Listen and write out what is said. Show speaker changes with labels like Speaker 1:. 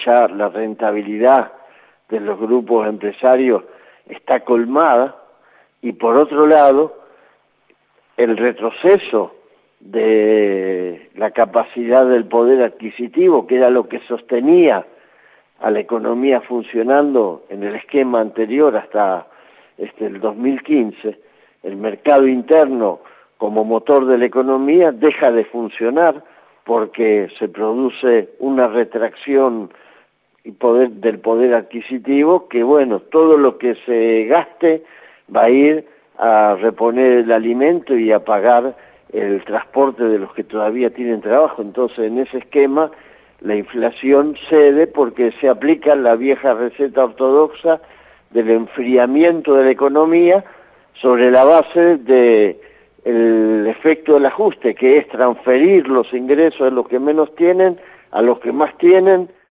Speaker 1: ya la rentabilidad de los grupos empresarios está colmada, y por otro lado, el retroceso de la capacidad del poder adquisitivo, que era lo que sostenía a la economía funcionando en el esquema anterior hasta el 2015, el mercado interno como motor de la economía deja de funcionar porque se produce una retracción del poder adquisitivo, que bueno, todo lo que se gaste va a ir a reponer el alimento y a pagar el transporte de los que todavía tienen trabajo. Entonces, en ese esquema, la inflación cede porque se aplica la vieja receta ortodoxa del enfriamiento de la economía sobre la base de el efecto del ajuste, que es transferir los ingresos de los que menos tienen a los que más tienen,